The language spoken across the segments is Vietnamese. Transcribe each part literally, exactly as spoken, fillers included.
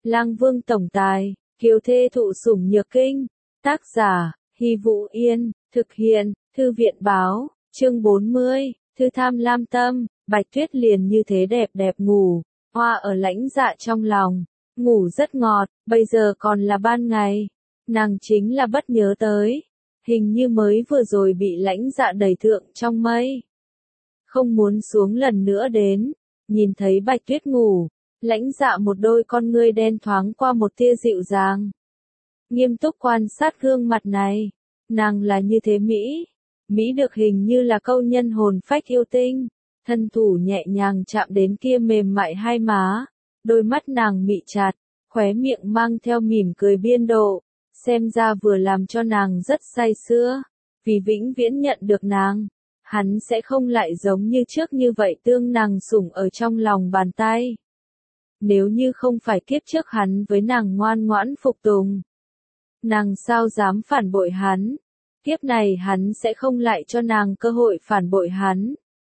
Lang Vương tổng tài, kiều thê thụ sủng nhược kinh. Tác giả, Hy Vũ Yên, thực hiện, Thư viện báo, chương bốn mươi, Thư tham lam tâm. Bạch Tuyết liền như thế đẹp đẹp ngủ, hoa ở lãnh dạ trong lòng, ngủ rất ngọt, bây giờ còn là ban ngày. Nàng chính là bất nhớ tới, hình như mới vừa rồi bị lãnh dạ đẩy thượng trong mây. Không muốn xuống lần nữa đến, nhìn thấy Bạch Tuyết ngủ, lãnh dạ một đôi con ngươi đen thoáng qua một tia dịu dàng. Nghiêm túc quan sát gương mặt này, nàng là như thế Mỹ, Mỹ được hình như là câu nhân hồn phách yêu tinh, thân thủ nhẹ nhàng chạm đến kia mềm mại hai má, đôi mắt nàng mị chặt, khóe miệng mang theo mỉm cười biên độ, xem ra vừa làm cho nàng rất say sưa, vì vĩnh viễn nhận được nàng, hắn sẽ không lại giống như trước như vậy tương nàng sủng ở trong lòng bàn tay. Nếu như không phải kiếp trước hắn với nàng ngoan ngoãn phục tùng, nàng sao dám phản bội hắn, kiếp này hắn sẽ không lại cho nàng cơ hội phản bội hắn.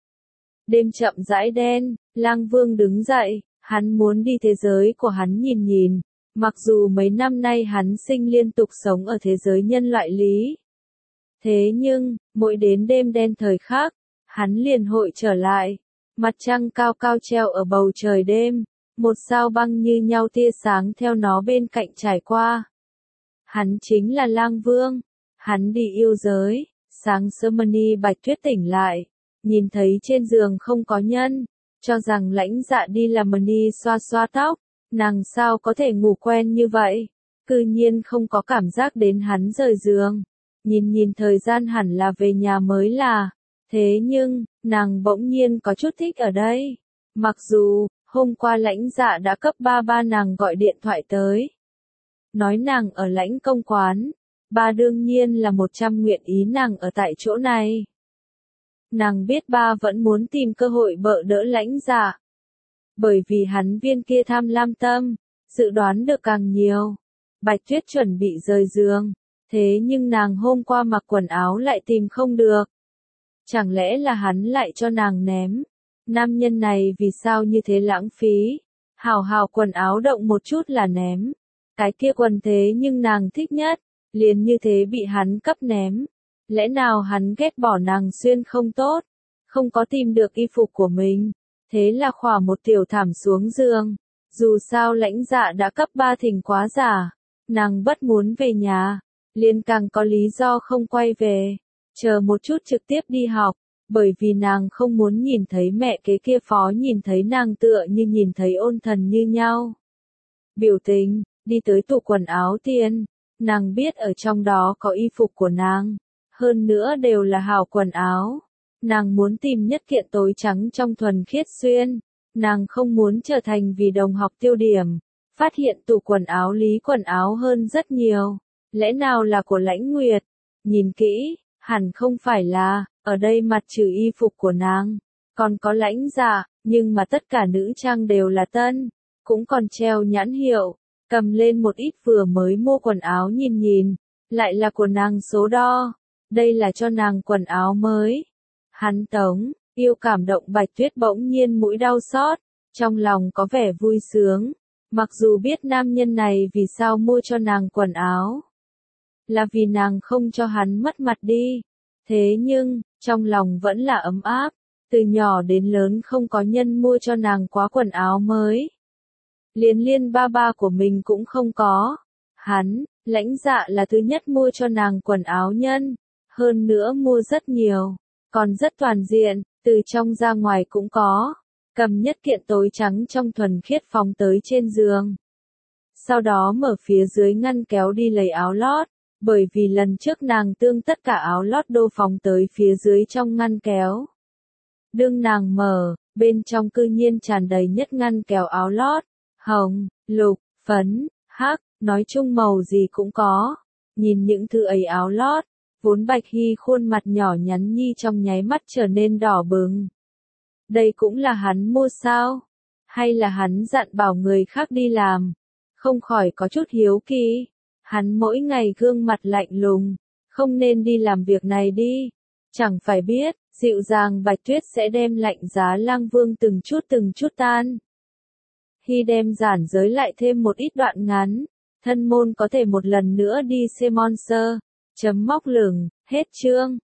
Đêm chậm rãi đen, Lang Vương đứng dậy, hắn muốn đi thế giới của hắn nhìn nhìn, mặc dù mấy năm nay hắn sinh liên tục sống ở thế giới nhân loại lý. Thế nhưng, mỗi đến đêm đen thời khắc, hắn liền hội trở lại, mặt trăng cao cao treo ở bầu trời đêm, một sao băng như nhau tia sáng theo nó bên cạnh trải qua. Hắn chính là Lang Vương, hắn đi yêu giới, sáng sớm Mani Bạch Tuyết tỉnh lại, nhìn thấy trên giường không có nhân, cho rằng lãnh dạ đi làm Mani xoa xoa tóc, nàng sao có thể ngủ quen như vậy, cư nhiên không có cảm giác đến hắn rời giường, nhìn nhìn thời gian hẳn là về nhà mới là, thế nhưng, nàng bỗng nhiên có chút thích ở đây, mặc dù, hôm qua lãnh dạ đã cấp ba ba nàng gọi điện thoại tới, nói nàng ở lãnh công quán, ba đương nhiên là một trăm nguyện ý nàng ở tại chỗ này. Nàng biết ba vẫn muốn tìm cơ hội bợ đỡ lãnh dạ. Bởi vì hắn viên kia tham lam tâm, dự đoán được càng nhiều. Bạch Tuyết chuẩn bị rời giường, thế nhưng nàng hôm qua mặc quần áo lại tìm không được. Chẳng lẽ là hắn lại cho nàng ném? Nam nhân này vì sao như thế lãng phí? Hào hào quần áo động một chút là ném. Cái kia quần thế nhưng nàng thích nhất, liền như thế bị hắn cấp ném. Lẽ nào hắn ghét bỏ nàng xuyên không tốt, không có tìm được y phục của mình, thế là khỏa một tiểu thảm xuống giường. Dù sao lãnh dạ đã cấp ba thỉnh quá giả, nàng bất muốn về nhà, liền càng có lý do không quay về, chờ một chút trực tiếp đi học, bởi vì nàng không muốn nhìn thấy mẹ kế kia phó nhìn thấy nàng tựa như nhìn thấy ôn thần như nhau. Biểu tình, đi tới tủ quần áo tiền, nàng biết ở trong đó có y phục của nàng. Hơn nữa đều là hào quần áo. Nàng muốn tìm nhất kiện tối trắng trong thuần khiết xuyên. Nàng không muốn trở thành vì đồng học tiêu điểm. Phát hiện tủ quần áo lý quần áo hơn rất nhiều. Lẽ nào là của Lãnh Nguyệt? Nhìn kỹ, hẳn không phải là, ở đây mặt trừ y phục của nàng. Còn có lãnh dạ, nhưng mà tất cả nữ trang đều là tân. Cũng còn treo nhãn hiệu. Cầm lên một ít vừa mới mua quần áo nhìn nhìn. Lại là của nàng số đo. Đây là cho nàng quần áo mới. Hắn Tống, yêu cảm động Bạch Tuyết bỗng nhiên mũi đau xót, trong lòng có vẻ vui sướng, mặc dù biết nam nhân này vì sao mua cho nàng quần áo. Là vì nàng không cho hắn mất mặt đi. Thế nhưng, trong lòng vẫn là ấm áp, từ nhỏ đến lớn không có nhân mua cho nàng quá quần áo mới. Liên liên ba ba của mình cũng không có. Hắn, lãnh dạ là thứ nhất mua cho nàng quần áo nhân. Hơn nữa mua rất nhiều, còn rất toàn diện, từ trong ra ngoài cũng có. Cầm nhất kiện tối trắng trong thuần khiết phóng tới trên giường. Sau đó mở phía dưới ngăn kéo đi lấy áo lót, bởi vì lần trước nàng tương tất cả áo lót đô phóng tới phía dưới trong ngăn kéo. Đương nàng mở, bên trong cư nhiên tràn đầy nhất ngăn kéo áo lót, hồng, lục, phấn, hắc, nói chung màu gì cũng có. Nhìn những thứ ấy áo lót, vốn Bạch Hy khuôn mặt nhỏ nhắn nhi trong nháy mắt trở nên đỏ bừng. Đây cũng là hắn mua sao? Hay là hắn dặn bảo người khác đi làm? Không khỏi có chút hiếu kỳ. Hắn mỗi ngày gương mặt lạnh lùng, không nên đi làm việc này đi. Chẳng phải biết, dịu dàng Bạch Tuyết sẽ đem lạnh giá Lang Vương từng chút từng chút tan. Hy đem giản giới lại thêm một ít đoạn ngắn. Thân môn có thể một lần nữa đi xem monster. Chấm móc lửng, hết chương.